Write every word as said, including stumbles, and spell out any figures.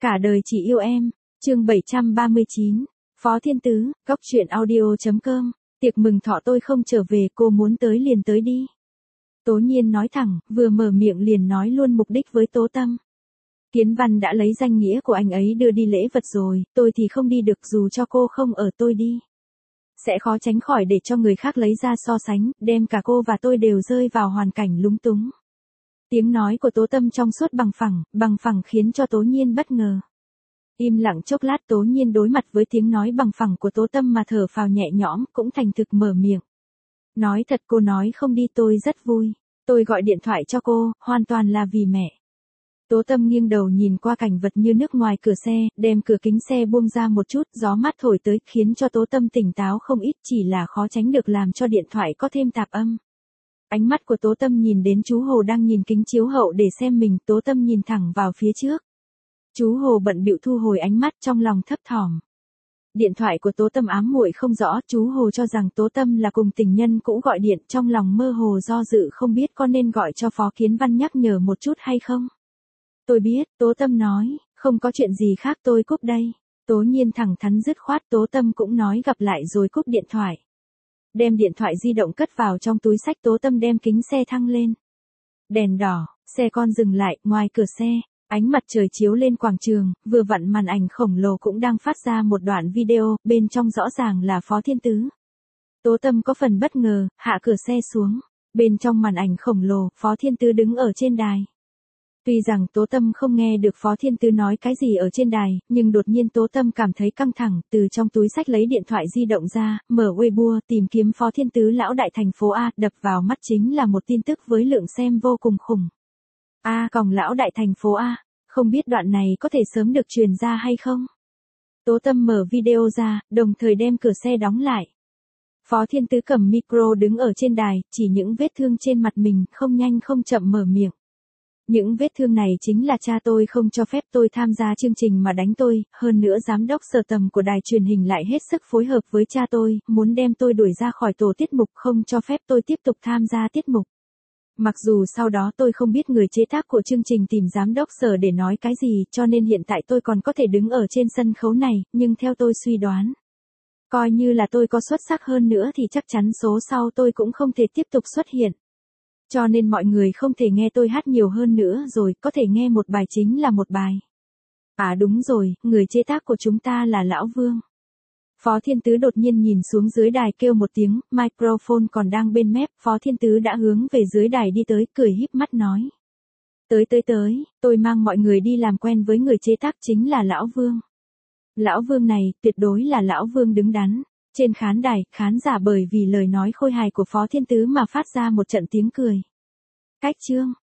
Cả đời chỉ yêu em, chương bảy trăm ba mươi chín, Phó Thiên Tứ, góc truyện audio chấm com, tiệc mừng thọ tôi không trở về, cô muốn tới liền tới đi. Tố Nhiên nói thẳng, vừa mở miệng liền nói luôn mục đích với Tố Tâm. Kiến Văn đã lấy danh nghĩa của anh ấy đưa đi lễ vật rồi, tôi thì không đi được, dù cho cô không ở tôi đi. Sẽ khó tránh khỏi để cho người khác lấy ra so sánh, đem cả cô và tôi đều rơi vào hoàn cảnh lúng túng. Tiếng nói của Tố Tâm trong suốt bằng phẳng, bằng phẳng khiến cho Tố Nhiên bất ngờ. Im lặng chốc lát, Tố Nhiên đối mặt với tiếng nói bằng phẳng của Tố Tâm mà thở phào nhẹ nhõm, cũng thành thực mở miệng. Nói thật, cô nói không đi tôi rất vui. Tôi gọi điện thoại cho cô, hoàn toàn là vì mẹ. Tố Tâm nghiêng đầu nhìn qua cảnh vật như nước ngoài cửa xe, đem cửa kính xe buông ra một chút, gió mát thổi tới, khiến cho Tố Tâm tỉnh táo không ít, chỉ là khó tránh được làm cho điện thoại có thêm tạp âm. Ánh mắt của Tố Tâm nhìn đến chú Hồ đang nhìn kính chiếu hậu để xem mình, Tố Tâm nhìn thẳng vào phía trước. Chú Hồ bận bịu thu hồi ánh mắt, trong lòng thấp thỏm. Điện thoại của Tố Tâm ám muội không rõ, chú Hồ cho rằng Tố Tâm là cùng tình nhân cũ gọi điện, trong lòng mơ hồ do dự không biết có nên gọi cho Phó Kiến Văn nhắc nhở một chút hay không. Tôi biết, Tố Tâm nói, không có chuyện gì khác, tôi cúp đây. Tố Nhiên thẳng thắn dứt khoát, Tố Tâm cũng nói gặp lại rồi cúp điện thoại. Đem điện thoại di động cất vào trong túi xách, Tố Tâm đem kính xe thăng lên. Đèn đỏ, xe con dừng lại, ngoài cửa xe, ánh mặt trời chiếu lên quảng trường, vừa vặn màn ảnh khổng lồ cũng đang phát ra một đoạn video, bên trong rõ ràng là Phó Thiên Tứ. Tố Tâm có phần bất ngờ, hạ cửa xe xuống. Bên trong màn ảnh khổng lồ, Phó Thiên Tứ đứng ở trên đài. Tuy rằng Tố Tâm không nghe được Phó Thiên Tứ nói cái gì ở trên đài, nhưng đột nhiên Tố Tâm cảm thấy căng thẳng, từ trong túi xách lấy điện thoại di động ra, mở Weibo tìm kiếm Phó Thiên Tứ lão đại thành phố A, đập vào mắt chính là một tin tức với lượng xem vô cùng khủng. A còng lão đại thành phố A, không biết đoạn này có thể sớm được truyền ra hay không? Tố Tâm mở video ra, đồng thời đem cửa xe đóng lại. Phó Thiên Tứ cầm micro đứng ở trên đài, chỉ những vết thương trên mặt mình, không nhanh không chậm mở miệng. Những vết thương này chính là cha tôi không cho phép tôi tham gia chương trình mà đánh tôi, hơn nữa giám đốc sở tầm của đài truyền hình lại hết sức phối hợp với cha tôi, muốn đem tôi đuổi ra khỏi tổ tiết mục, không cho phép tôi tiếp tục tham gia tiết mục. Mặc dù sau đó tôi không biết người chế tác của chương trình tìm giám đốc sở để nói cái gì, cho nên hiện tại tôi còn có thể đứng ở trên sân khấu này, nhưng theo tôi suy đoán, coi như là tôi có xuất sắc hơn nữa thì chắc chắn số sau tôi cũng không thể tiếp tục xuất hiện. Cho nên mọi người không thể nghe tôi hát nhiều hơn nữa rồi, có thể nghe một bài chính là một bài. À đúng rồi, người chế tác của chúng ta là Lão Vương. Phó Thiên Tứ đột nhiên nhìn xuống dưới đài kêu một tiếng, microphone còn đang bên mép, Phó Thiên Tứ đã hướng về dưới đài đi tới, cười híp mắt nói. Tới tới tới, tôi mang mọi người đi làm quen với người chế tác chính là Lão Vương. Lão Vương này, tuyệt đối là Lão Vương đứng đắn. Trên khán đài, khán giả bởi vì lời nói khôi hài của Phó Thiên Tứ mà phát ra một trận tiếng cười. Cách chương,